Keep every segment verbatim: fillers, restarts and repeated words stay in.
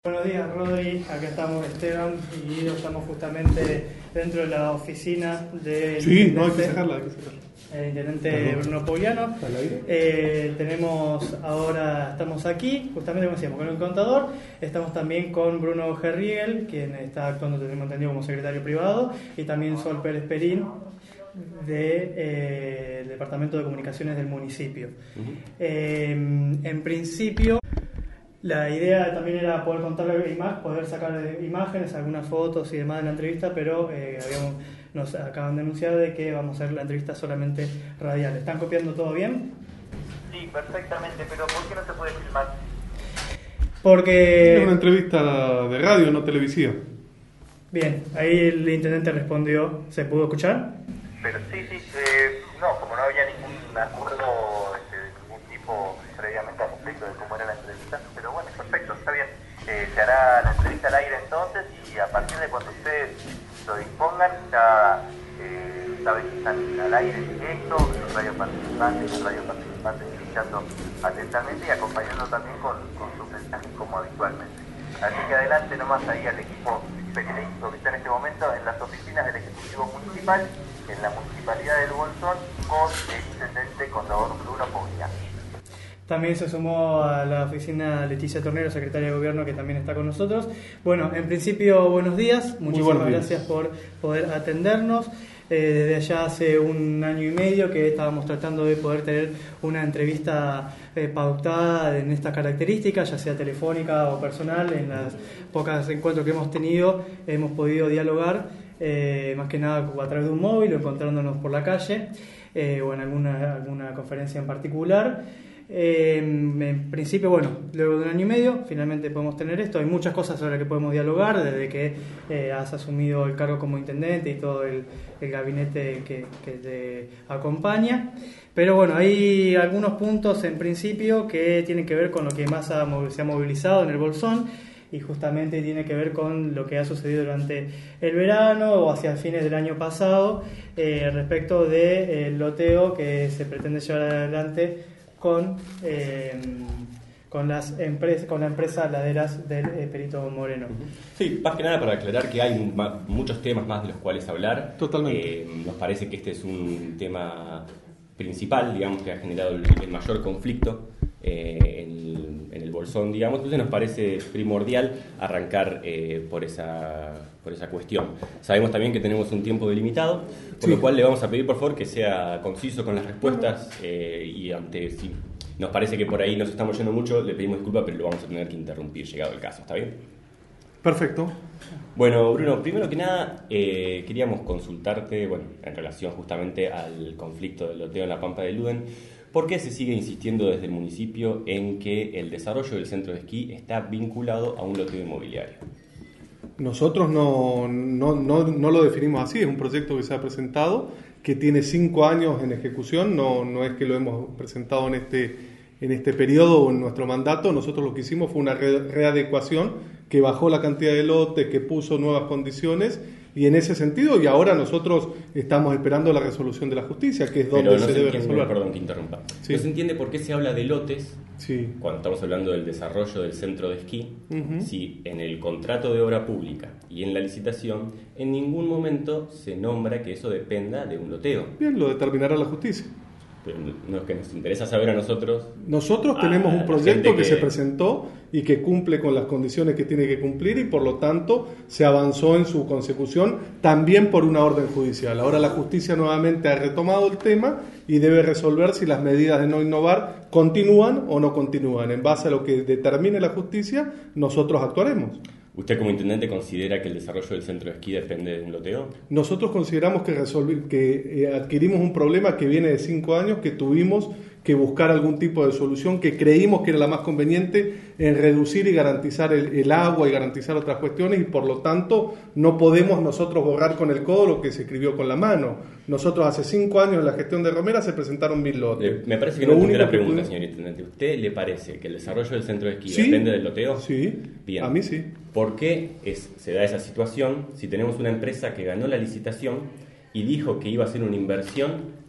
Buenos días, Rodri. Acá estamos Esteban y Guido. Estamos justamente dentro de la oficina del sí, no hay que sacarla, hay que sacarla. El intendente Bruno Pugliano. Eh, tenemos ahora, estamos aquí, justamente como decíamos, con el contador. Estamos también con Bruno Gerriel, quien está actuando, tenemos entendido, como secretario privado, y también Sol Pérez Perín, del de, eh, Departamento de Comunicaciones del municipio. Uh-huh. eh, en principio, la idea también era poder contar imágenes, poder sacar imágenes, algunas fotos y demás de la entrevista, pero eh, habíamos, nos acaban de anunciar de que vamos a hacer la entrevista solamente radial. ¿Están copiando todo bien? Sí, perfectamente, pero ¿por qué no se puede filmar? Porque... Es una entrevista de radio, no televisiva. Bien, ahí el intendente respondió, ¿se pudo escuchar? Pero sí, sí, eh, no, como no había ningún acuerdo este, de ningún tipo previamente al respecto de cómo era la entrevista, pero bueno, perfecto, está bien. Eh, se hará la entrevista al aire entonces y a partir de cuando ustedes lo dispongan, ya eh, saben que están al aire en directo, los radio participantes, los radio participantes escuchando atentamente y acompañando también con, con sus mensajes como habitualmente. Así que adelante nomás ahí al equipo periodístico que está en este momento en las oficinas del Ejecutivo Municipal, en la Municipalidad del Bolsón, con el intendente contador Bruno Pugliano. También se sumó a la oficina Leticia Tornero, secretaria de Gobierno, que también está con nosotros. Bueno, en principio, buenos días. Muchísimas gracias por poder atendernos. Eh, desde allá hace un año y medio que estábamos tratando de poder tener una entrevista eh, pautada en estas características, ya sea telefónica o personal. En las pocas encuentros que hemos tenido hemos podido dialogar, eh, más que nada a través de un móvil o encontrándonos por la calle eh, o en alguna, alguna conferencia en particular. Eh, en principio, bueno, luego de un año y medio finalmente podemos tener esto. Hay muchas cosas sobre las que podemos dialogar desde que eh, has asumido el cargo como intendente y todo el, el gabinete que, que te acompaña, pero bueno, hay algunos puntos en principio que tienen que ver con lo que más ha, se ha movilizado en el Bolsón y justamente tiene que ver con lo que ha sucedido durante el verano o hacia fines del año pasado eh, respecto del loteo que se pretende llevar adelante con eh, con las empresas, con la empresa Laderas del eh, Perito Moreno. Sí, más que nada para aclarar que hay un, ma, muchos temas más de los cuales hablar. Totalmente. Eh, nos parece que este es un tema principal, digamos, que ha generado el, el mayor conflicto eh, en, en el Bolsón, digamos. Entonces nos parece primordial arrancar eh, por esa por esa cuestión. Sabemos también que tenemos un tiempo delimitado, por sí. lo cual le vamos a pedir por favor que sea conciso con las respuestas eh, y ante si nos parece que por ahí nos estamos yendo mucho, le pedimos disculpas, pero lo vamos a tener que interrumpir llegado el caso, ¿está bien? Perfecto. Bueno, Bruno, primero que nada eh, queríamos consultarte, bueno, en relación justamente al conflicto del loteo en la Pampa de Luden. ¿Por qué se sigue insistiendo desde el municipio en que el desarrollo del centro de esquí está vinculado a un loteo inmobiliario? Nosotros no, no, no, no lo definimos así, es un proyecto que se ha presentado, que tiene cinco años en ejecución, no, no es que lo hemos presentado en este, en este periodo o en nuestro mandato. Nosotros lo que hicimos fue una re, readecuación que bajó la cantidad de lotes, que puso nuevas condiciones, y en ese sentido, y ahora nosotros estamos esperando la resolución de la justicia, que es donde no se, se debe entiende, resolver. Perdón que interrumpa. Sí. No se entiende por qué se habla de lotes sí. cuando estamos hablando del desarrollo del centro de esquí, uh-huh. si en el contrato de obra pública y en la licitación en ningún momento se nombra que eso dependa de un loteo. Bien, lo determinará la justicia. Pero no es que nos interesa saber a nosotros. Nosotros tenemos un proyecto que, que se presentó y que cumple con las condiciones que tiene que cumplir y por lo tanto se avanzó en su consecución también por una orden judicial. Ahora la justicia nuevamente ha retomado el tema y debe resolver si las medidas de no innovar continúan o no continúan. En base a lo que determine la justicia, nosotros actuaremos. ¿Usted como intendente considera que el desarrollo del centro de esquí depende de un loteo? Nosotros consideramos que, resolvi- que eh, adquirimos un problema que viene de cinco años, que tuvimos que buscar algún tipo de solución, que creímos que era la más conveniente en reducir y garantizar el, el agua y garantizar otras cuestiones, y por lo tanto no podemos nosotros borrar con el codo lo que se escribió con la mano. Nosotros hace cinco años en la gestión de Romera se presentaron mil lotes. Eh, me parece que no entiende la pregunta, señor intendente. ¿Usted le parece que el desarrollo del centro de esquí ¿Sí? depende del loteo? Sí, bien. A mí sí. ¿Por qué es, se da esa situación si tenemos una empresa que ganó la licitación y dijo que iba a hacer una inversión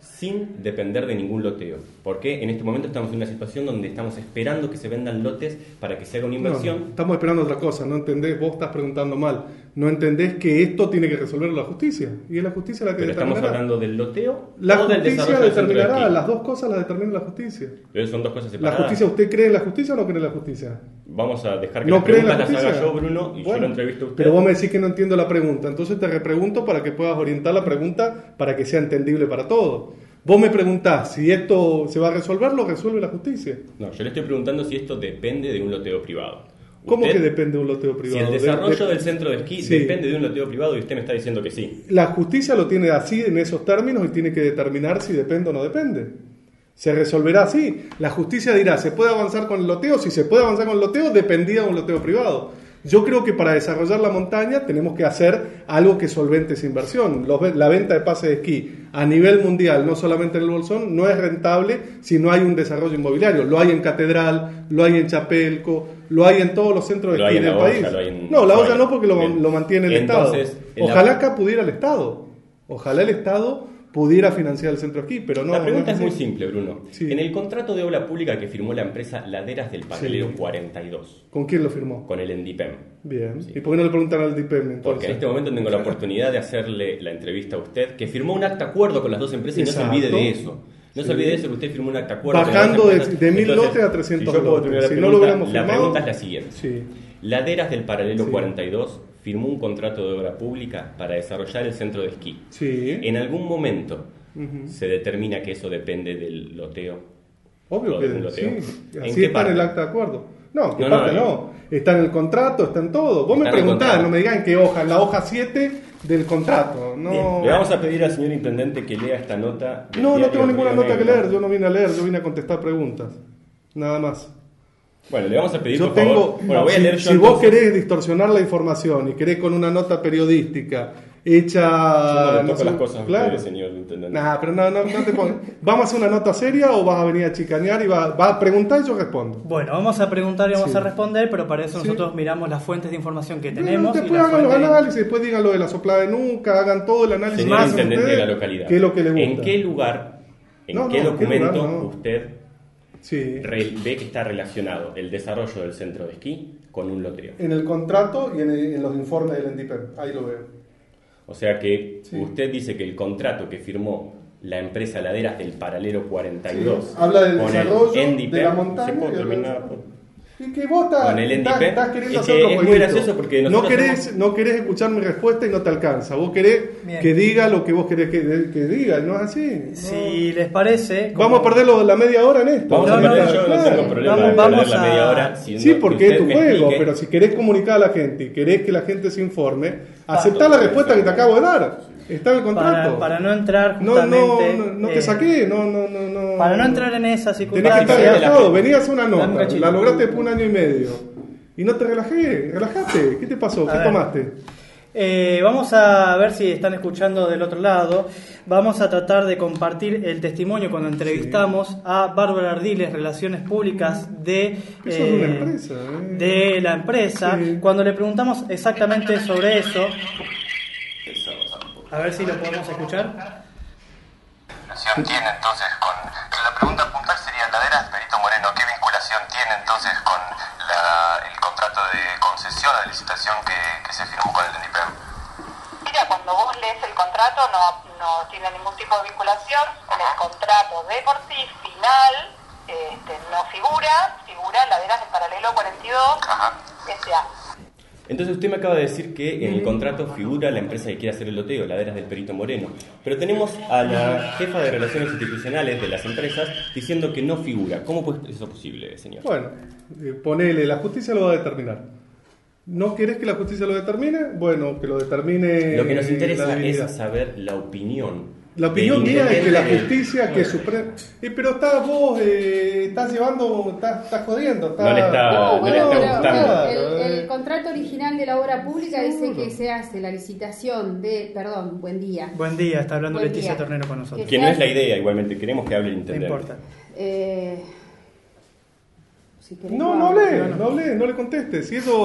sin depender de ningún loteo. Porque en este momento estamos en una situación donde estamos esperando que se vendan lotes para que se haga una inversión. No, estamos esperando otra cosa, no entendés, vos estás preguntando mal. No entendés que esto tiene que resolverlo la justicia. Y es la justicia la que Pero determinará. estamos hablando del loteo La o del justicia desarrollo del centro de determinará, esquí. las dos cosas las determina la justicia. Pero son dos cosas La separadas. justicia, ¿usted cree en la justicia o no cree en la justicia? Vamos a dejar que ¿No las cree en la preguntas las justicia? haga yo, Bruno, y Bueno, yo lo entrevisto a usted. pero vos me decís que no entiendo la pregunta, entonces te repregunto para que puedas orientar la pregunta para que sea entendible para todos. Vos me preguntás si esto se va a resolver, lo resuelve la justicia. No, yo le estoy preguntando si esto depende de un loteo privado. ¿Cómo Usted- que depende de un loteo privado? Si el desarrollo De- de- del centro de esquí Sí. depende de un loteo privado y usted me está diciendo que sí. La justicia lo tiene así, en esos términos, y tiene que determinar si depende o no depende. Se resolverá así. La justicia dirá, ¿se puede avanzar con el loteo? Si se puede avanzar con el loteo, dependía de un loteo privado. Yo creo que para desarrollar la montaña tenemos que hacer algo que solvente esa inversión. Los- la venta de pases de esquí a nivel mundial, no solamente en el Bolsón, no es rentable si no hay un desarrollo inmobiliario. Lo hay en Catedral, lo hay en Chapelco, lo hay en todos los centros de Lo hay esquí en del La Olla, país. lo hay en No, la olla Ushuaia. no, porque lo, Bien. lo mantiene el Entonces, Estado. en la- Ojalá acá pudiera el Estado. Ojalá el Estado pudiera financiar el centro de esquí, pero no. La pregunta no es muy así. simple, Bruno. Sí. En el contrato de obra pública que firmó la empresa Laderas del Paralelo Sí. cuarenta y dos, ¿Con quién lo firmó? con el Endipem, Bien. Sí. ¿Y por qué no le preguntan al D I P E M entonces? porque en este momento tengo la oportunidad de hacerle la entrevista a usted, que firmó un acta acuerdo con las dos empresas y Exacto. no se olvide de eso. No Sí. se olvide de eso, que usted firmó un acta acuerdo Bajando con de- las dos de empresas. mil Entonces, lotes a trescientos si yo puedo lotes. terminar la Si no pregunta, lo hubiéramos la firmado- pregunta es la siguiente. Sí. Laderas del Paralelo Sí. cuarenta y dos firmó un contrato de obra pública para desarrollar el centro de esquí. Sí. En algún momento Ujú. se determina que eso depende del loteo. Obvio ¿O que de un loteo? sí. ¿En Así qué está en el parte? acta de acuerdo. No, que No, no, parte no. no. Está en el contrato, está en todo. Vos me Está en el preguntás, contrato. no me digan qué hoja, en la hoja siete del contrato. No, Le vamos a pedir al señor intendente que lea esta nota. del no, no diario tengo ninguna Río nota que Negro. leer. Yo no vine a leer, yo vine a contestar preguntas. Nada más. Bueno, le vamos a pedir, Yo por tengo, favor. Bueno, voy a si, leer yo si vos entonces. querés distorsionar la información y querés con una nota periodística hecha... Yo no le toco sé, las cosas a claro. ustedes, señor intendente. Nah, pero no, no, no te pongas. ¿Vamos a hacer una nota seria o vas a venir a chicanear y vas va a preguntar y yo respondo? Bueno, vamos a preguntar y vamos Sí. a responder, pero para eso Sí. nosotros miramos las fuentes de información que Bueno, tenemos. y después las hagan los fuentes- análisis, después digan lo de la soplada de nuca, hagan todo el análisis Señor más intendente de ustedes, la localidad, ¿qué es lo que le gusta? ¿en qué lugar, en No, qué no, ¿en qué documento lugar? No. usted Sí. re- ve que está relacionado el desarrollo del centro de esquí con un loteo? En el contrato y en, el- en los informes del Endipem, ahí lo veo. O sea que Sí. usted dice que el contrato que firmó la empresa Laderas del Paralelo cuarenta y dos Sí, habla del con el desarrollo Endipem, de la montaña ¿se puede y habla terminar? del- Y que vos estás, Con el estás, Endipem, estás queriendo es hacer que otro es muy jueguito. gracioso porque no nosotros querés, somos- no querés escuchar mi respuesta y no te alcanza. Vos querés Bien. que diga lo que vos querés que, que diga, y no es así. no. Si les parece... como- Vamos a perder lo- la media hora en esto. Vamos No, a no, perder, no, yo no claro. tengo problema Vamos- de perder vamos la a- media hora. siendo Sí, que porque es usted tu me juego, explique. pero si querés comunicar a la gente y querés que la gente se informe, aceptá todo la eso. respuesta que te acabo de dar. Está en el contrato. Para, para no entrar no, justamente... no, no, no te eh, saqué, no, no, no, no. Para no entrar en esa Tenés que circunstancia... estar Básicamente, relajado, la- venías a hacer una Dame un nota, cachito. la lograste después de un año y medio. Y no te relajé, relajate. ¿Qué te pasó? A ¿Qué ver. tomaste? Eh, vamos a ver si están escuchando del otro lado. Vamos a tratar de compartir el testimonio cuando entrevistamos a Bárbara Ardiles, Relaciones Públicas de, Eso es una empresa, ¿eh? de la empresa. Sí. Cuando le preguntamos exactamente sobre eso, a ver si lo podemos escuchar. vinculación tiene entonces con... La pregunta puntual sería, Laderas Perito Moreno, ¿qué vinculación tiene entonces con la, el contrato de concesión de licitación que, que se firmó con el Endipem? Mira, cuando vos lees el contrato no, no tiene ningún tipo de vinculación. En el contrato de por sí final este, no figura, figura Laderas del Paralelo cuarenta y dos, Ajá. S A Entonces usted me acaba de decir que en el contrato figura la empresa que quiere hacer el loteo, Laderas del Perito Moreno. Pero tenemos a la jefa de Relaciones Institucionales de las empresas diciendo que no figura. ¿Cómo puede eso posible, señor? Bueno, eh, ponele, la justicia lo va a determinar. ¿No querés que la justicia lo determine? Bueno, que lo determine. Lo que nos la interesa divinidad. es saber la opinión. La opinión del mía es que la intendente del- justicia, que Suprema. Eh, pero estás vos, eh, estás llevando, estás, estás jodiendo. Estás... No le está- No, no le bueno, está pero gustando. el, el Eh. contrato original de la obra pública dice Seguro. que se hace la licitación de, perdón, buen día. Buen día, está hablando Buen Leticia día. Tornero con nosotros. Que no es la idea, igualmente, queremos que hable el No intendente. importa. Eh, si querés, No, lo no hablo. hablé, no hablé, no le contestes. Si eso,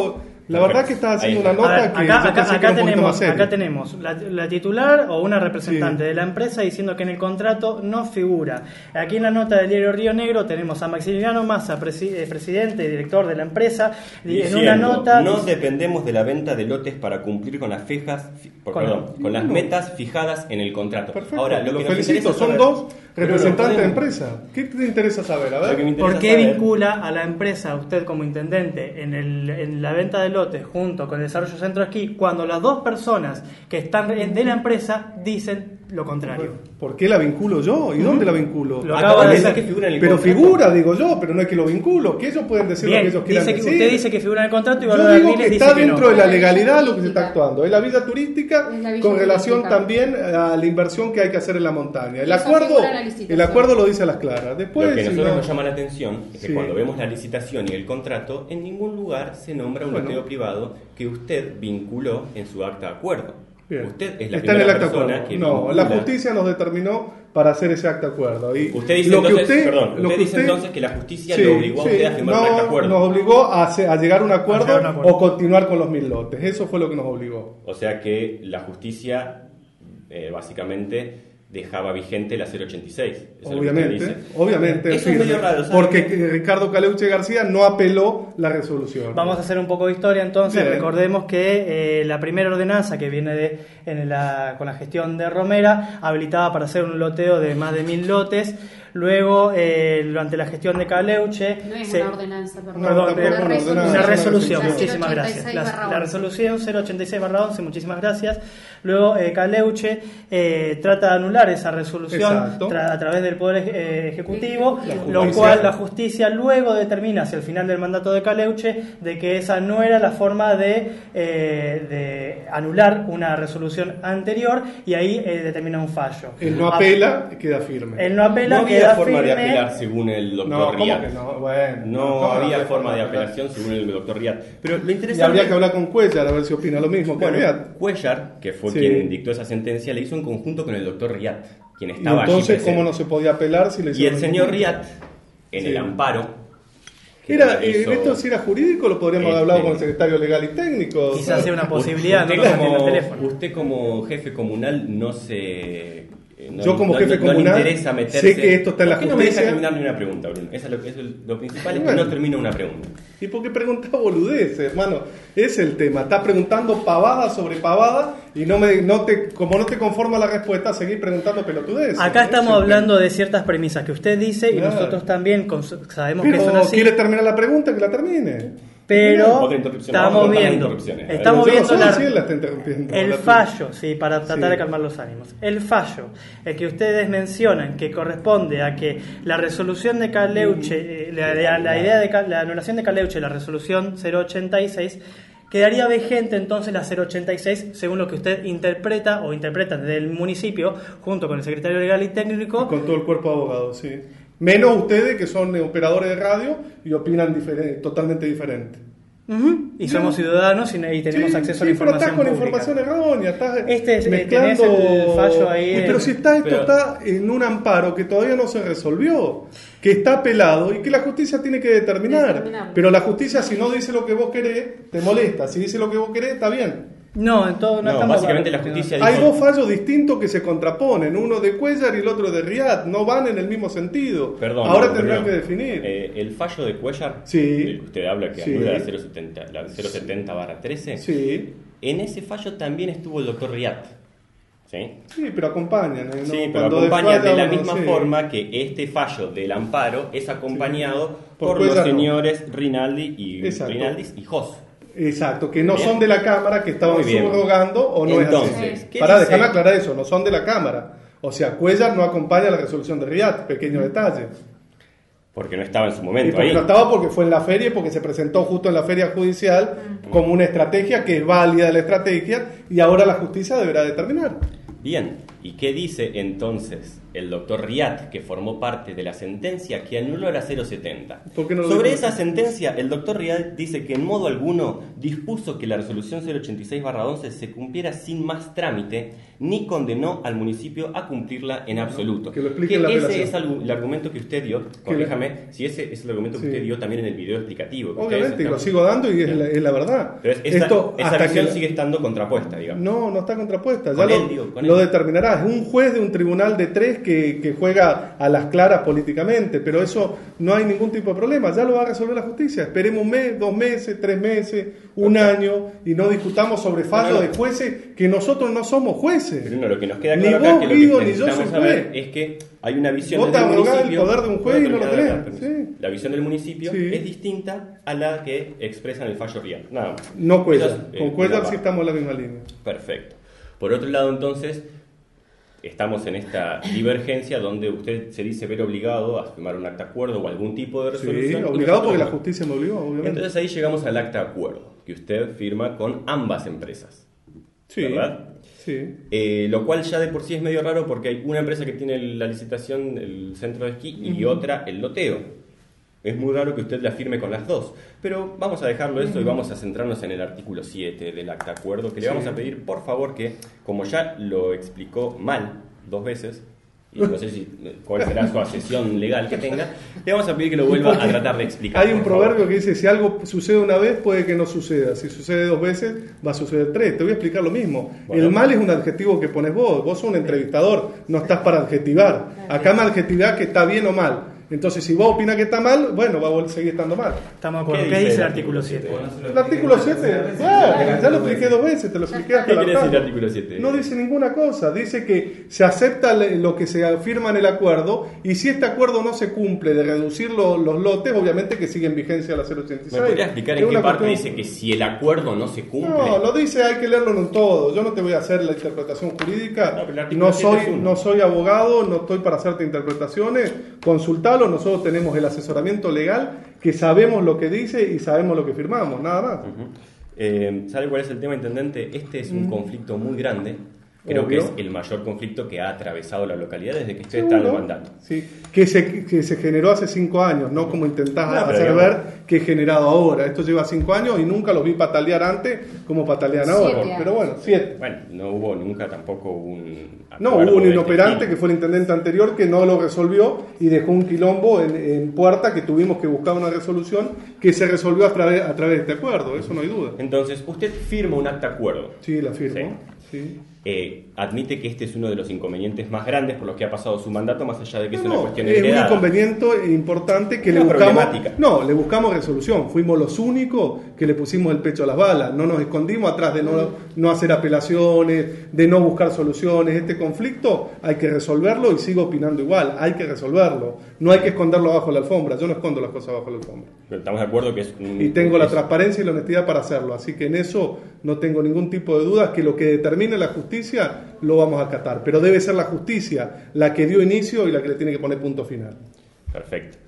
La verdad que estás haciendo una nota ver, que acá, yo acá, pensé que acá era un poquito más tenemos, seria. acá tenemos la, la titular o una representante Sí. de la empresa diciendo que en el contrato no figura. Aquí en la nota del diario Río Negro tenemos a Maximiliano Massa, presi- eh, presidente y director de la empresa, y en Diciendo, una nota... no dependemos de la venta de lotes para cumplir con las fijas, fi- por- Con- perdón, con las metas fijadas en el contrato. Perfecto, Ahora, lo los que nos felicito, interesa son saber- dos Pero representantes no de podemos- empresa. ¿Qué te interesa saber? A Lo que me ver. interesa ¿Por qué saber- vincula a la empresa, usted como intendente, en, el, en la venta de lotes junto con el desarrollo Centro Esquí, cuando las dos personas que están de la empresa dicen lo contrario? ¿Por qué la vinculo yo? ¿Y dónde la vinculo? Lo Acá acaba de dice decir. que figura en el Pero contrato. figura, digo yo, pero no es que lo vinculo. Que ellos pueden decir Bien, lo que ellos quieran dice que, decir. usted dice que figura en el contrato y Yo Bárbara digo Ardiles que dice está que dentro no. de la legalidad lo que se está actuando. Es la villa turística Es la villa con relación turística. también a la inversión que hay que hacer en la montaña. El Eso acuerdo, figura en la licitación. el acuerdo lo dice a las claras. Después, Lo que a si nosotros no- nos llama la atención es que Sí. cuando vemos la licitación y el contrato, en ningún lugar se nombra un Bueno. loteo privado que usted vinculó en su acta de acuerdo. Bien. Usted es la Está en el primera acta de persona acuerdo. que No, vincula. la justicia nos determinó para hacer ese acta de acuerdo. Y Usted dice lo que entonces, usted- perdón, lo usted que dice usted- entonces que la justicia Sí, lo obligó a sí, usted a firmar no, un acta de acuerdo. nos obligó a, hacer- a llegar a un acuerdo, A llegar a un acuerdo. o continuar con los mil lotes. Eso fue lo que nos obligó. O sea que la justicia eh, básicamente dejaba vigente la cero ochenta y seis. Eso es lo que usted Obviamente, dice. obviamente. Eso es firme, medio raro, ¿sabe? porque Ricardo Caleuche García no apeló la resolución. Vamos a hacer un poco de historia entonces. Bien. Recordemos que eh, la primera ordenanza que viene de en la, con la gestión de Romera habilitaba para hacer un loteo de más de mil lotes. Luego, eh, durante la gestión de Caleuche... No es se- una ordenanza, perdón. No, Perdón, tampoco eh, una una, ordenanza, una una resolución, resolución. muchísimas cero gracias. ochenta y seis La, barra la once. resolución cero ochenta y seis barra once, muchísimas gracias. Luego eh, Caleuche eh, trata de anular esa resolución Exacto. tra- a través del Poder eh, Ejecutivo, La lo justicia. cual la justicia luego determina hacia el final del mandato de Caleuche de que esa no era la forma de, eh, de anular una resolución anterior y ahí eh, determina un fallo. Él no apela, queda firme. Él no apela, No había queda forma de firme. apelar según el doctor no, ¿cómo Riad. que no? Bueno, No, ¿cómo había no forma de apelar? apelación según el doctor Riad. Pero lo Y interesante... habría que hablar con Cuellar a ver si opina lo mismo que Bueno, Riad. Cuellar, que fue Sí. quien dictó esa sentencia, le hizo en conjunto con el doctor Riad, quien Y estaba entonces, allí ¿cómo presente. no se podía apelar si le Y hicieron el señor un- Riad, en Sí. el amparo... que Era, le eh, hizo- esto si era jurídico lo podríamos haber Este- hablado con el secretario legal y técnico. Quizás sea una posibilidad, no usted, lo saque en el como, teléfono. usted como jefe comunal no se... eh, no- Yo como no- jefe no- no le comunal interesa meterse. sé que esto está en la ¿Por qué no me deja justicia? terminar ni una pregunta, Bruno? Eso es lo, eso es lo principal, es que Bueno. no termina una pregunta. ¿Y por qué pregunta boludeces, hermano? Es el tema. Estás preguntando pavada sobre pavada y no me, no te, como no te conforma la respuesta, seguís preguntando pelotudeces. Acá Es estamos el hablando de ciertas premisas que usted dice y Claro. nosotros también cons- sabemos tema. que son Pero así. quiere terminar la pregunta, que la termine. Pero Otra interrupción. estamos Vamos a cortar las viendo, interrupciones. estamos Yo no viendo sé la- si él la está interrumpiendo. el La- fallo, sí, para tratar Sí. de calmar los ánimos. El fallo, el que ustedes mencionan, que corresponde a que la resolución de Caleuche, eh, la, la- la idea de Cal- la anulación de Caleuche, la resolución cero ochenta y seis, quedaría vigente entonces la cero ochenta y seis según lo que usted interpreta o interpreta desde el municipio junto con el secretario legal y técnico. Con todo el cuerpo de abogados, sí. Menos ustedes que son eh, operadores de radio y opinan diferente, totalmente diferente. Ujú, y somos ciudadanos y, y tenemos Sí, acceso sí, a la pero información estás con pública. información errónea, estás Este es- eh, mezclando... tenés el fallo ahí Y en- Pero si está, esto Pero- está en un amparo que todavía no se resolvió, que está apelado y que la justicia tiene que determinar. Determinarlo. Pero la justicia, si no dice lo que vos querés, te molesta. Si dice lo que vos querés, está bien. No, en todo no, No, estamos básicamente la justicia Hay dijo- dos fallos distintos que se contraponen, uno de Cuellar y el otro de Riad, no van en el mismo sentido. Perdón, Ahora no, tendrán perdón. que definir. Eh, el fallo de Cuellar, Sí. del que usted habla, que Sí. anula la cero setenta, la cero setenta barra trece, Sí, en ese fallo también estuvo el doctor Riad. ¿Sí? sí, pero acompañan. ¿eh? No, Sí, pero cuando acompaña desfalla de la uno, misma sí. forma que este fallo del amparo es acompañado Por por, los Cuellar no. señores Rinaldi y Exacto. Rinaldis y Jos. Exacto, que no Bien. son de la Cámara, que estaban Muy bien. subrogando o no Entonces, es así. ¿qué Para dice? dejarme aclarar eso, no son de la Cámara. O sea, Cuellar no acompaña la resolución de Riad, pequeño detalle. Porque no estaba en su Y momento porque ahí. no estaba porque fue en la feria y porque se presentó justo en la feria judicial como una estrategia que es válida la estrategia y ahora la justicia deberá determinar. Bien, ¿y qué dice entonces el doctor Riad, que formó parte de la sentencia que anuló la cero setenta. ¿Por qué no lo Sobre dijo? esa sentencia, el doctor Riad dice que en modo alguno dispuso que la resolución cero ochenta y seis barra once se cumpliera sin más trámite, ni condenó al municipio a cumplirla en absoluto. Que lo explique Que en la ese apelación. es el, el argumento que usted dio, corríjame, si ese es el argumento que Sí. usted dio también en el video explicativo. que Obviamente, ustedes y lo están- sigo dando y es la, es la verdad. Pero es- esta- Esto, esa hasta visión que- sigue estando contrapuesta, digamos. No, no está contrapuesta. Ya Con lo, él, digo, con lo él. determinará. Es un juez de un tribunal de tres que, que juega a las claras políticamente, pero eso no hay ningún tipo de problema. Ya lo va a resolver la justicia. Esperemos un mes, dos meses, tres meses, un año y no discutamos sobre fallos No, no. de jueces que nosotros no somos jueces. Pero no, lo que nos queda Ni claro acá vos, es que Guido, lo que ni yo necesitamos soy saber juez. es que hay una visión Vos te del arrogás el municipio. poder de un juez y no lo Puedo tenés. terminar, permiso. Sí. La visión del municipio Sí. es distinta a la que expresa en el fallo Riad. Nada más. No Cuellar. Eso es, eh, Con Cuellar una sí estamos en la misma línea. Perfecto. Por otro lado, entonces, estamos en esta divergencia donde usted se dice ver obligado a firmar un acta acuerdo o algún tipo de Sí, resolución. y obligado porque la nosotros no. justicia me obligó, obviamente. Entonces ahí llegamos al acta acuerdo, que usted firma con ambas empresas. Sí. ¿Verdad? Sí. Eh, lo cual ya de por sí es medio raro porque hay una empresa que tiene la licitación, el centro de esquí, y otra el loteo. Es muy raro que usted la firme con las dos. Pero vamos a dejarlo eso y vamos a centrarnos en el artículo siete del acta acuerdo, que le vamos a pedir, por favor, que, como ya lo explicó mal dos veces, y no sé si cuál será su asesión legal que tenga, le vamos a pedir que lo vuelva a tratar de explicar. Hay un por favor. proverbio que dice, si algo sucede una vez, puede que no suceda. Si sucede dos veces, va a suceder tres. Te voy a explicar lo mismo. Bueno. El mal es un adjetivo que pones vos. Vos sos un entrevistador, no estás para adjetivar. Acá me adjetivás que está bien o mal. Entonces, si vos opinás que está mal, bueno, va a seguir estando mal. Estamos de acuerdo. ¿Qué dice el artículo siete? El artículo siete, ya, ya lo expliqué dos veces, te lo expliqué hasta ¿Qué la quiere decir el tarde. artículo siete? No dice ninguna cosa, dice que se acepta le- lo que se afirma en el acuerdo y si este acuerdo no se cumple de reducir lo- los lotes, obviamente que sigue en vigencia la cero ochenta y seis. ¿Me podría explicar Es en qué una parte cuestión- dice que si el acuerdo no se cumple? No, lo dice, hay que leerlo en todo. Yo no te voy a hacer la interpretación jurídica. No, pero el artículo No siete soy, es uno. no soy abogado, no estoy para hacerte interpretaciones. Consultalo, nosotros tenemos el asesoramiento legal que sabemos lo que dice y sabemos lo que firmamos, nada más. Ujú. Eh, ¿Sabe cuál es el tema, intendente? Este es un Mm. conflicto muy grande. Creo Obvio. que es el mayor conflicto que ha atravesado la localidad desde que usted está en el Seguro. mandato. Sí, que se, que se generó hace cinco años, no como intentás No, pero hacer digamos- ver que es generado ahora. Esto lleva cinco años y nunca los vi patalear antes como patalean ahora. Siete Pero bueno, siete. Bueno, no hubo nunca tampoco un... No, acuerdo hubo un de este inoperante estilo. que fue el intendente anterior que no lo resolvió y dejó un quilombo en, en puerta que tuvimos que buscar una resolución que se resolvió a través, a través de este acuerdo, eso no hay duda. Entonces, usted firma un acta acuerdo. Sí, la firmo. Sí. Eh, admite que este es uno de los inconvenientes más grandes por los que ha pasado su mandato, más allá de que No, es una no, cuestión es un heredada. inconveniente importante que Una le buscamos. problemática. No, le buscamos resolución. Fuimos los únicos que le pusimos el pecho a las balas. No nos escondimos atrás de no, no hacer apelaciones, de no buscar soluciones. Este conflicto hay que resolverlo y sigo opinando igual. Hay que resolverlo. No hay que esconderlo bajo la alfombra. Yo no escondo las cosas bajo la alfombra. Pero estamos de acuerdo que es un... Y tengo la es- transparencia y la honestidad para hacerlo. Así que en eso no tengo ningún tipo de dudas que lo que determine la justicia lo vamos a acatar. Pero debe ser la justicia la que dio inicio y la que le tiene que poner punto final. Perfecto.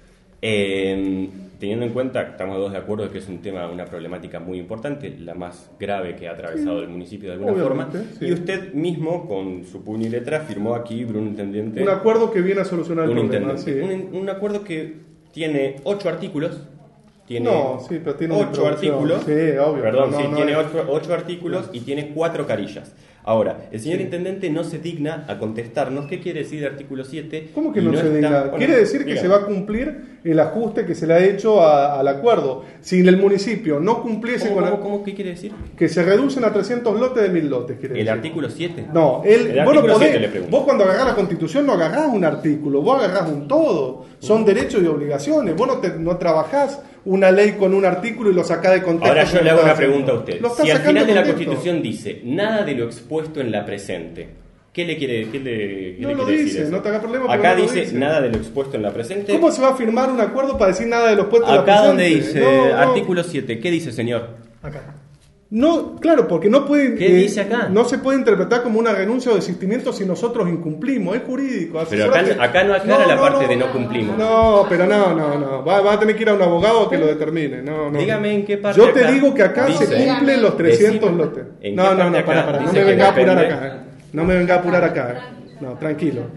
Eh, teniendo en cuenta, estamos todos de acuerdo de que es un tema, una problemática muy importante, la más grave que ha atravesado el municipio de alguna Obviamente, forma, sí. y usted mismo, con su puño y letra, firmó aquí, Bruno Intendente, Un acuerdo que viene a solucionar el un, problema. intendente. Sí. un, un acuerdo que tiene ocho artículos, tiene No, sí, pero tiene una ocho introducción. artículos, Sí, obvio, perdón, no, sí, no tiene es- ocho, ocho artículos y tiene cuatro carillas. Ahora, el señor Sí. Intendente no se digna a contestarnos qué quiere decir el artículo siete. ¿Cómo que y no, se está- digna? bueno, Quiere decir que dígame. se va a cumplir el ajuste que se le ha hecho a- al acuerdo. Si el municipio no cumpliese ¿Cómo, con cómo, el- cómo, qué quiere decir? que se reducen a trescientos lotes de mil lotes, quiere El decir. artículo siete. No, el, El vos, no artículo podés- siete le pregunto. vos cuando agarrás la constitución no agarrás un artículo, vos agarrás un todo. Son derechos y obligaciones. Vos no, te, no trabajás una ley con un artículo y lo sacás de contexto. Ahora yo como le hago estás una haciendo. pregunta a usted. Lo estás Si al sacando final de la contexto. Constitución dice nada de lo expuesto en la presente, ¿qué le quiere, qué le, qué No le lo quiere dice, decir eso? no te hagas problema porque Acá no lo dice dice. nada de lo expuesto en la presente. ¿Cómo se va a firmar un acuerdo para decir nada de los puestos de la Acá donde presente? dice No, no. artículo siete, ¿qué dice, señor? Acá. No, claro, porque no puede, ¿Qué dice acá? no se puede interpretar como una renuncia o desistimiento si nosotros incumplimos, es jurídico. Pero acá, Asesorate. acá no aclara la parte de no cumplimos. No, pero no, no, no, va, va a tener que ir a un abogado que lo determine. No, no. Dígame en qué parte Yo te acá digo que acá dice- se cumplen los trescientos Decime, lotes. ¿en No, qué no, parte no, acá para, para, no dice me que venga a apurar depende? acá. eh. No me venga a apurar acá. eh. No, tranquilo.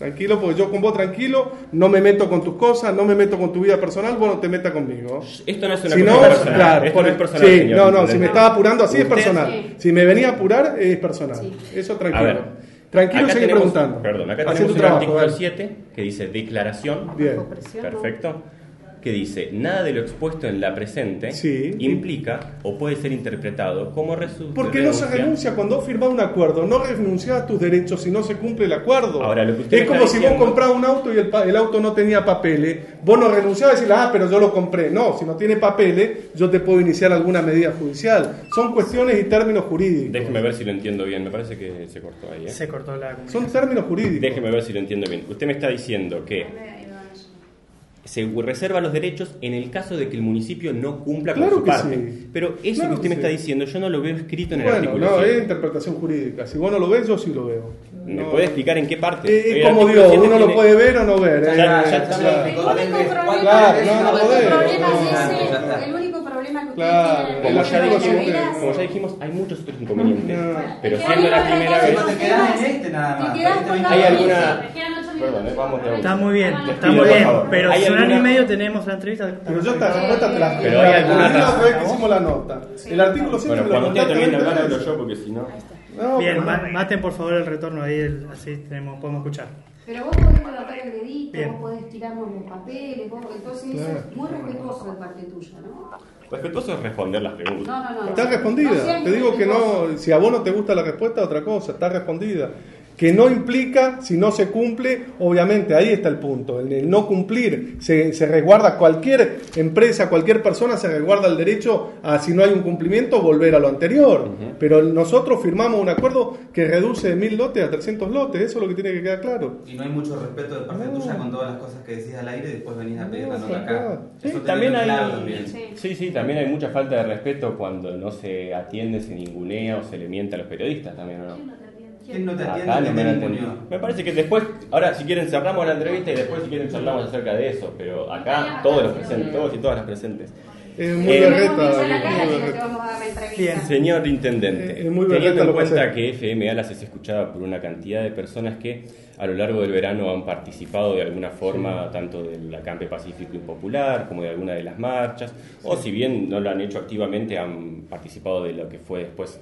Tranquilo, porque yo con vos tranquilo, no me meto con tus cosas, no me meto con tu vida personal, vos no te metas conmigo. Esto no es una si cosa no, personal. Claro, Esto por, no es personal, sí, señor, no, no, ¿entendés? si me estaba apurando así es Usted- personal. Sí. Si me venía a apurar es personal. Sí. Eso A tranquilo. ver, Tranquilo, acá sigue tenemos- preguntando. Perdón, acá Hacé tenemos tu el trabajo, artículo dale. siete que dice declaración. Bien. Bajo presión, ¿no? Perfecto. Que dice, nada de lo expuesto en la presente Sí. implica o puede ser interpretado como resultado. Porque no se renuncia cuando vos firmás un acuerdo, no renunciás a tus derechos si no se cumple el acuerdo. Ahora, lo que usted es me como está si diciendo- vos comprabas un auto y el, pa- el auto no tenía papeles, vos no renunciabas y decís, ah, pero yo lo compré. No, si no tiene papeles, yo te puedo iniciar alguna medida judicial. Son cuestiones y términos jurídicos. Déjeme ver si lo entiendo bien, me parece que se cortó ahí. ¿eh? Se cortó la Son comunicación. términos jurídicos. Déjeme ver si lo entiendo bien. Usted me está diciendo que se reserva los derechos en el caso de que el municipio no cumpla con Claro su que parte. sí. Pero eso Claro que usted que me está sí. diciendo, yo no lo veo escrito en el Bueno, artículo no, siete. es interpretación jurídica. Si vos no lo ves, yo sí lo veo. ¿Me No. puede explicar en qué parte? Eh, Es El como artículo Dios, siete uno lo tiene- puede ver o no ver. Ya- eh, ya- claro. ya- El único problema, Claro, no, el no único podés. problema es Claro, ese, el único problema que ustedes Claro, tienen el Como en ya, artículo las dijimos, siete. novelas, como ya dijimos, hay muchos otros inconvenientes. No. Pero que siendo la hay primera otras vez... cosas. te quedás en este nada más. Te quedás Este con la veinte ¿Hay audiencia. alguna- Me quedan ocho minutos. Perdón, eh, vamos de a uno. Está muy bien, Les está pido, muy por bien. favor. Pero ¿Hay si un año y alguna- medio tenemos la entrevista. Pero yo esta respuesta te la Pero hay alguna la razón, otra vez que ¿no? hicimos la nota. El artículo siete Bueno, me lo cuando ustedes contaste terminen de veinte hablar, hablo veces. yo, porque si no... No, Bien, pero- ma- maten por favor el retorno ahí, el- así tenemos, podemos escuchar. Pero vos podés levantar el dedito, Bien. vos podés tirarnos los papeles, vos, entonces eso Claro. es muy respetuoso de parte tuya, ¿no? Respetuoso es responder las preguntas. No, no, no. Está no. respondida. No seas Te digo que irrespetuoso. no, si a vos no te gusta la respuesta, otra cosa, está respondida. Que no implica, si no se cumple, obviamente, ahí está el punto. En el no cumplir, se, se resguarda cualquier empresa, cualquier persona, se resguarda el derecho a, si no hay un cumplimiento, volver a lo anterior. Pero nosotros firmamos un acuerdo que reduce de mil lotes a trescientos lotes, eso es lo que tiene que quedar claro. Y no hay mucho respeto de parte No. tuya con todas las cosas que decís al aire y después venís a pedir la No, nota claro. acá. Sí, Eso también tenelo hay, claro también. Sí. sí, sí, también hay mucha falta de respeto cuando no se atiende, se ningunea o se le miente a los periodistas también, ¿o no? ¿Quién no te atiende? Acá no ¿Quién me te han ninguneó? atendido. Me parece que después, ahora si quieren cerramos la entrevista y después si quieren charlamos acerca de eso, pero acá todos los presentes, todos y todas las presentes. Es muy Eh, Tenemos berreta. mucho en la muy cara y no te berreta. vamos a dar la entrevista. Bien. Señor Intendente, Eh, es muy teniendo berreta en lo que cuenta hace. que F M Alas es escuchada por una cantidad de personas que a lo largo del verano han participado de alguna forma tanto del acampe pacífico impopular como de alguna de las marchas, o si bien no lo han hecho activamente, han participado de lo que fue después,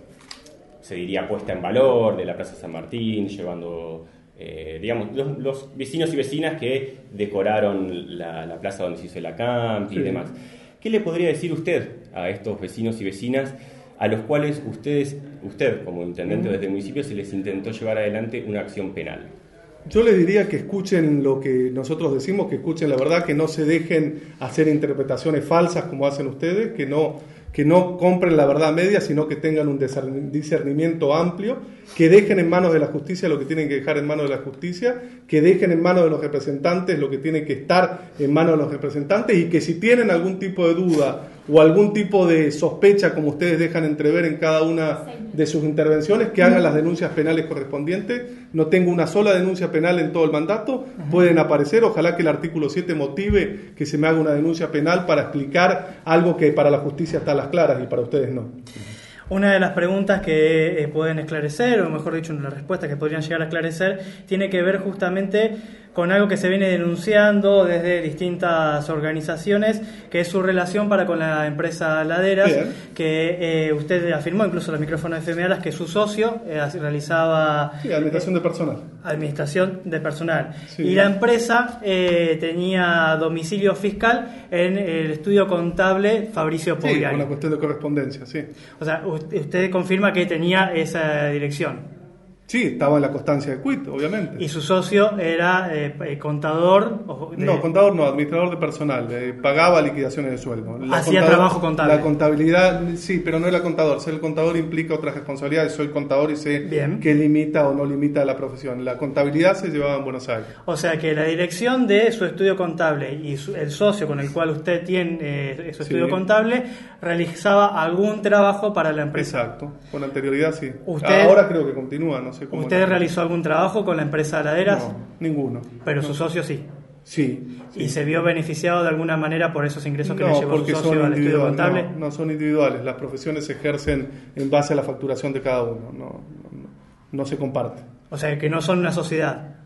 se diría, puesta en valor de la Plaza San Martín, llevando... Eh, digamos, los, los vecinos y vecinas que decoraron la, la plaza donde se hizo el acampe y Sí. demás. ¿Qué le podría decir usted a estos vecinos y vecinas a los cuales ustedes, usted como intendente desde el municipio se les intentó llevar adelante una acción penal? Yo les diría que escuchen lo que nosotros decimos, que escuchen la verdad, que no se dejen hacer interpretaciones falsas como hacen ustedes, que no, que no compren la verdad media, sino que tengan un discern- discernimiento amplio, que dejen en manos de la justicia lo que tienen que dejar en manos de la justicia, que dejen en manos de los representantes lo que tiene que estar en manos de los representantes, y que si tienen algún tipo de duda o algún tipo de sospecha, como ustedes dejan entrever en cada una de sus intervenciones, que hagan las denuncias penales correspondientes. No tengo una sola denuncia penal en todo el mandato, pueden aparecer, ojalá que el artículo siete motive que se me haga una denuncia penal para explicar algo que para la justicia está a las claras y para ustedes no. Una de las preguntas que eh, pueden esclarecer, o mejor dicho, una respuesta que podrían llegar a esclarecer, tiene que ver justamente con algo que se viene denunciando desde distintas organizaciones, que es su relación para con la empresa Laderas, Bien. que eh, usted afirmó, incluso en el micrófono de F M Alas, que su socio eh, realizaba Sí, administración de personal. administración de personal. Sí. Y la empresa eh, tenía domicilio fiscal en el estudio contable Fabricio Sí, Pogliani. una cuestión de correspondencia, sí. O sea, usted usted confirma que tenía esa dirección. Sí, estaba en la constancia de quit, obviamente. Y su socio era eh, eh, contador. o de- No, contador no, administrador de personal, eh, pagaba liquidaciones de sueldo. La Hacía contador- trabajo contable. La contabilidad, sí, pero no era contador. Ser el contador implica otras responsabilidades. Soy contador y sé Bien. qué limita o no limita la profesión. La contabilidad se llevaba en Buenos Aires. O sea que la dirección de su estudio contable y su- el socio con el cual usted tiene eh, su estudio Sí. contable realizaba algún trabajo para la empresa. Exacto, con anterioridad sí. Usted- Ahora creo que continúa, no sé cómo. ¿Usted no. realizó algún trabajo con la empresa Laderas? No, ninguno. Pero su socio sí. Sí. ¿Y se vio beneficiado de alguna manera por esos ingresos que le No, llevó su porque socio son al estudio individuales. contable? No, no son individuales. Las profesiones se ejercen en base a la facturación de cada uno. No, no, no, no se comparte. O sea que no son una sociedad.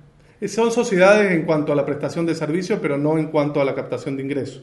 Son sociedades en cuanto a la prestación de servicios, pero no en cuanto a la captación de ingresos.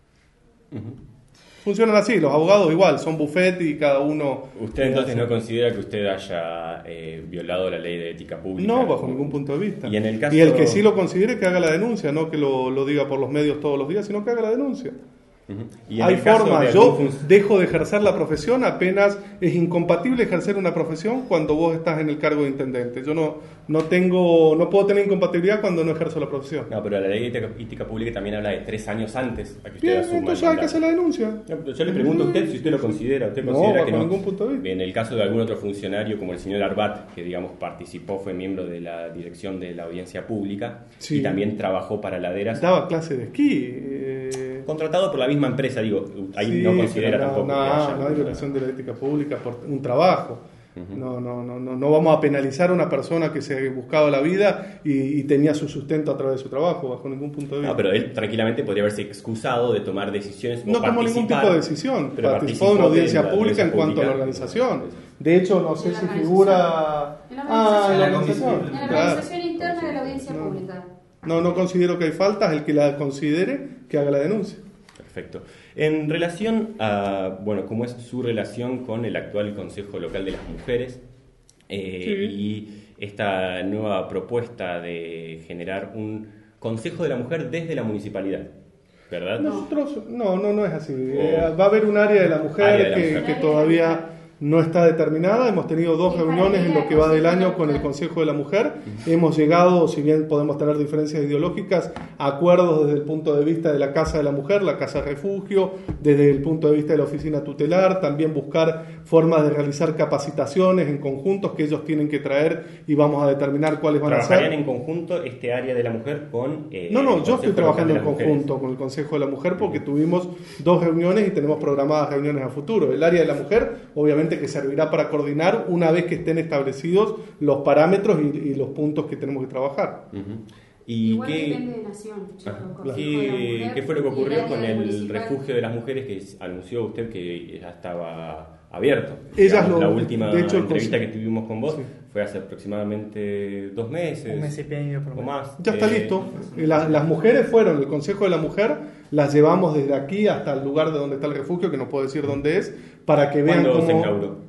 Uh-huh. Funcionan así, los abogados igual, son buffet y cada uno... ¿Usted entonces no considera que usted haya eh, violado la ley de ética pública? No, bajo ningún punto de vista. Y, en el caso... y el que sí lo considere que haga la denuncia, no que lo, lo diga por los medios todos los días, sino que haga la denuncia. Uh-huh. ¿Y Hay formas, yo fun... dejo de ejercer la profesión apenas es incompatible ejercer una profesión cuando vos estás en el cargo de intendente. Yo no, no tengo, no puedo tener incompatibilidad cuando no ejerzo la profesión. No, pero la ley de ética, ética pública también habla de tres años antes a que usted Bien, asuma. entonces hay que hacer la denuncia. No, yo le pregunto a usted si usted lo considera. ¿Usted no, considera bajo que no? ningún punto de vista. En el caso de algún otro funcionario como el señor Arbat, que digamos participó, fue miembro de la dirección de la audiencia pública, sí, y también trabajó para Laderas. Daba clase de esquí. Eh... Contratado por la misma empresa, digo, ahí sí, no considera no, tampoco no, que haya... no hay violación de la ética pública por un trabajo. Uh-huh. No, no, no, no, no vamos a penalizar a una persona que se buscaba la vida y, y tenía su sustento a través de su trabajo, bajo ningún punto de vista. No, pero él tranquilamente podría haberse excusado de tomar decisiones o no tomó ningún tipo de decisión, pero participó de una audiencia de pública en cuanto a la organización. De hecho, no sé si figura... En la Ah, en la organización, organización. en la Claro. organización interna de la audiencia No. pública. No, no considero que hay faltas, el que la considere, que haga la denuncia. Perfecto. En relación a, bueno, cómo es su relación con el actual Consejo Local de las Mujeres eh, Sí. y esta nueva propuesta de generar un Consejo de la Mujer desde la municipalidad, ¿verdad? Nosotros, no, no, no es así. O- Eh, va a haber un área de la mujer, Área de la que, mujer. que todavía no está determinada. Hemos tenido dos Es para reuniones ir en al lo que va del Consejo de año la con el Mujer. Consejo de la Mujer. Hemos llegado, si bien podemos tener diferencias ideológicas, a acuerdos desde el punto de vista de la Casa de la Mujer, la Casa Refugio, desde el punto de vista de la Oficina Tutelar, también buscar formas de realizar capacitaciones en conjuntos que ellos tienen que traer y vamos a determinar cuáles van a ser. ¿Trabajarían en conjunto este área de la mujer con... eh, No, no, el yo estoy Consejo trabajando en Local de las conjunto Mujeres? con el Consejo de la Mujer porque tuvimos dos reuniones y tenemos programadas reuniones a futuro. El área de la mujer, obviamente que servirá para coordinar una vez que estén establecidos los parámetros y, y los puntos que tenemos que trabajar. Uh-huh. ¿Y Igual qué, depende de Nación. Ah, Consejo de la ¿qué, Mujer qué fue lo que y el ocurrió área con del el municipal. refugio de las mujeres que anunció usted que ya estaba abierto? Ellas Digamos, lo- la última de hecho, el entrevista conse- que tuvimos con vos Sí. fue hace aproximadamente dos meses. Un mes y medio por lo o menos. más. Ya está Eh, listo. La- las mujeres fueron, el Consejo de la Mujer, las llevamos desde aquí hasta el lugar de donde está el refugio, que no puedo decir dónde es, para que vean ¿Cuándo cómo... se inauguró?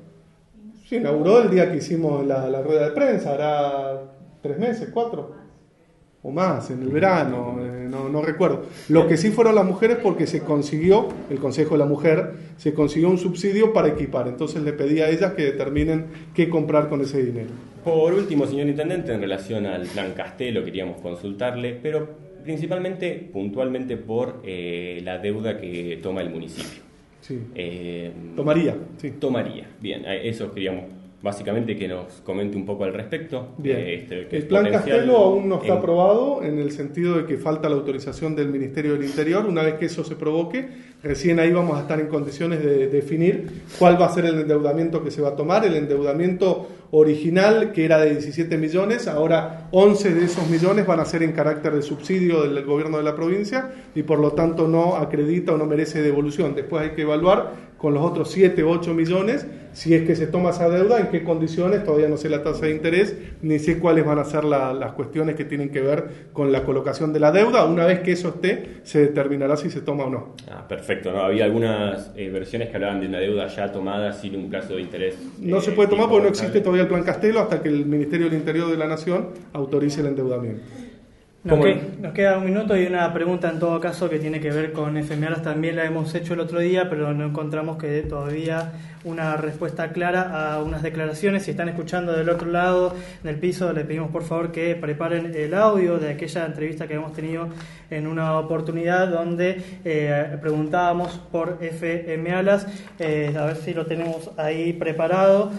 Se inauguró el día que hicimos la, la rueda de prensa, hará tres meses, cuatro o más, en el verano, eh, no, no recuerdo. Lo que sí fueron las mujeres porque se consiguió, el Consejo de la Mujer, se consiguió un subsidio para equipar, entonces le pedí a ellas que determinen qué comprar con ese dinero. Por último, señor Intendente, en relación al Plan Castelo queríamos consultarle, pero principalmente, puntualmente por eh, la deuda que toma el municipio. Sí. Eh, Tomaría, sí. Tomaría, bien, a eso queríamos básicamente que nos comente un poco al respecto. Bien. Eh, este, que El es plan potencial Castelo aún no está en- aprobado en el sentido de que falta la autorización del Ministerio del Interior. Una vez que eso se provoque, recién ahí vamos a estar en condiciones de definir cuál va a ser el endeudamiento que se va a tomar. El endeudamiento original, que era de diecisiete millones, ahora once de esos millones van a ser en carácter de subsidio del gobierno de la provincia y por lo tanto no acredita o no merece devolución. Después hay que evaluar con los otros siete u ocho millones, si es que se toma esa deuda, en qué condiciones, todavía no sé la tasa de interés, ni sé cuáles van a ser la- las cuestiones que tienen que ver con la colocación de la deuda. Una vez que eso esté, se determinará si se toma o no. Ah, perfecto, ¿no? Había algunas eh, versiones que hablaban de una deuda ya tomada sin un plazo de interés. No eh, se puede tomar porque no inconmensurable. existe todavía el Plan Castelo hasta que el Ministerio del Interior de la Nación autorice el endeudamiento. Nos, ¿Cómo? que- nos queda un minuto y una pregunta en todo caso que tiene que ver con F M A. También la hemos hecho el otro día, pero no encontramos que dé todavía una respuesta clara a unas declaraciones. Si están escuchando del otro lado del piso, le pedimos por favor que preparen el audio de aquella entrevista que hemos tenido en una oportunidad donde eh, preguntábamos por F M A las. Eh, a ver si lo tenemos ahí preparado.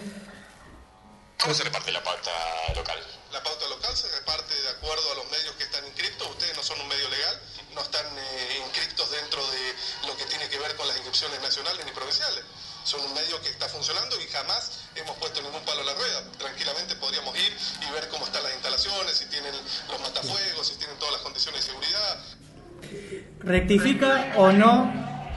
¿Cómo se reparte la pauta local? La pauta local se reparte de acuerdo a los medios que están inscritos. Ustedes no son un medio legal, no están eh, inscritos dentro de lo que tiene que ver con las inscripciones nacionales ni provinciales. Son un medio que está funcionando y jamás hemos puesto ningún palo a la rueda. Tranquilamente podríamos ir y ver cómo están las instalaciones, si tienen los matafuegos, si tienen todas las condiciones de seguridad. ¿Rectifica o no que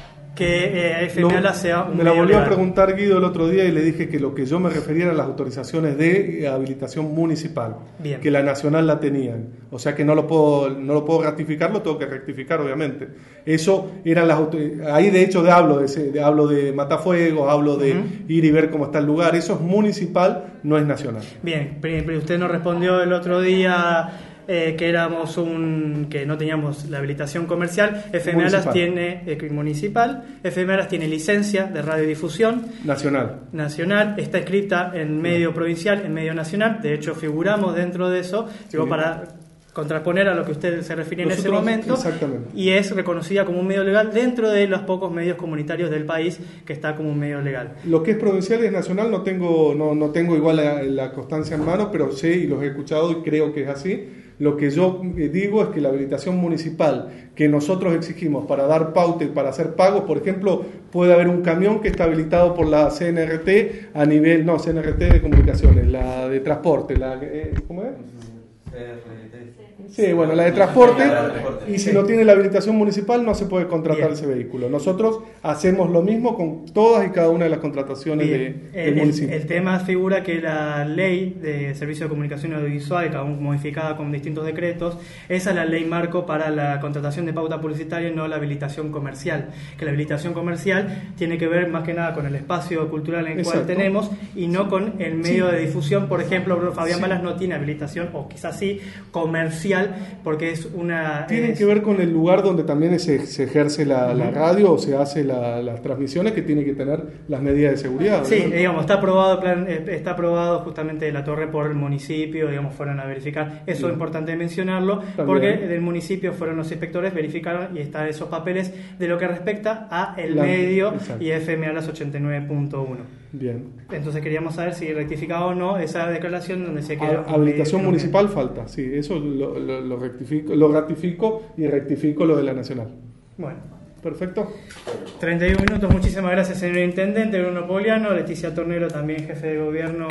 que eh, F M A L A sea un Me la medio volvió legal. a preguntar Guido el otro día y le dije que lo que yo me refería eran las autorizaciones de habilitación municipal, Bien. que la nacional la tenían. O sea que no lo puedo no lo puedo ratificar, lo tengo que rectificar, obviamente. Eso eran las autor- ahí de hecho de hablo de, ese- de hablo de matafuegos, hablo de Ujú. ir y ver cómo está el lugar. Eso es municipal, no es nacional. Bien, pero pero usted nos respondió el otro día eh, que éramos un que no teníamos la habilitación comercial. F M A L A S Municipal. tiene eh, municipal, F M A L A S tiene licencia de radiodifusión Nacional. nacional, está escrita en medio provincial, en medio nacional, de hecho figuramos dentro de eso, digo, Sí. para contraponer a lo que usted se refiere en ese Nosotros- momento, exactamente. y es reconocida como un medio legal dentro de los pocos medios comunitarios del país que está como un medio legal. Lo que es provincial y es nacional no tengo, no, no tengo igual la, la constancia en mano, pero sé y los he escuchado y creo que es así. Lo que yo eh, digo es que la habilitación municipal que nosotros exigimos para dar pauta y para hacer pagos, por ejemplo, puede haber un camión que está habilitado por la C N R T a nivel, no, C N R T de comunicaciones, la de transporte, la, eh, ¿cómo es? C R T. Sí, bueno, la de transporte, La de transporte. y si no tiene la habilitación municipal no se puede contratar Bien. ese vehículo. Nosotros hacemos lo mismo con todas y cada una de las contrataciones de, Bien. del El, el- municipio. el tema figura que la ley de servicio de comunicación audiovisual, que aún modificada con distintos decretos, esa es la ley marco para la contratación de pauta publicitaria y no la habilitación comercial. Que la habilitación comercial tiene que ver más que nada con el espacio cultural en el cual Exacto. tenemos y no con el medio Sí. de difusión. Por ejemplo, Fabián Sí. Balas no tiene habilitación, o quizás sí, comercial, porque es una... Tienen es- que ver con el lugar donde también se, se ejerce la, la radio o se hace la- las transmisiones, que tiene que tener las medidas de seguridad. Sí, ¿no? digamos, está aprobado, plan, eh, está aprobado justamente la torre por el municipio, digamos, fueron a verificar. Eso Bien. es importante mencionarlo, También. porque del municipio fueron los inspectores, verificaron y están esos papeles de lo que respecta a el La- medio exacto. y F M A L A S ochenta y nueve punto uno. Bien. Entonces queríamos saber si rectificaba o no esa declaración donde se Ha- quedó. habilitación municipal falta, sí, eso lo, lo- lo rectifico, lo ratifico y rectifico lo de la nacional. Bueno. Perfecto. treinta y uno minutos, muchísimas gracias señor Intendente Bruno Poliano, Leticia Tornero también jefe de gobierno,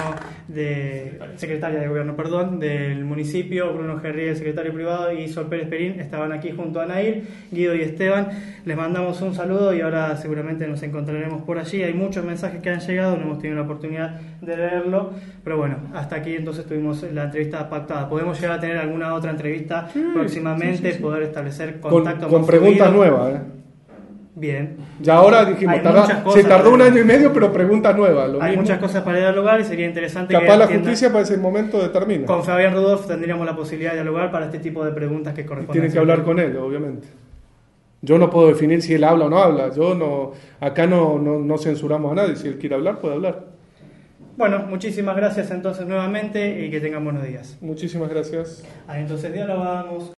de secretaria de gobierno, perdón, del municipio, Bruno Gerri, el secretario privado, y Sol Pérez Perín estaban aquí junto a Nair, Guido y Esteban. Les mandamos un saludo y ahora seguramente nos encontraremos por allí. Hay muchos mensajes que han llegado, no hemos tenido la oportunidad de leerlo, pero bueno, hasta aquí entonces tuvimos la entrevista pactada. Podemos llegar a tener alguna otra entrevista próximamente, sí, sí. poder establecer Con, contacto con más preguntas fluido. nuevas, ¿eh? Bien. Ya ahora dijimos, Hay tarda- muchas cosas se tardó para- un año y medio, pero preguntas nuevas. Lo Hay mismo. muchas cosas para dialogar y sería interesante Capaz que la atiendan- justicia para ese momento determina. con Fabián Rudolf tendríamos la posibilidad de dialogar para este tipo de preguntas que Y corresponden. tienen que hablar con él, obviamente. Yo no puedo definir si él habla o no habla. Yo no, acá no, no, no censuramos a nadie. Si él quiere hablar, puede hablar. Bueno, muchísimas gracias entonces nuevamente y que tengan buenos días. Muchísimas gracias. Ah, entonces dialogamos.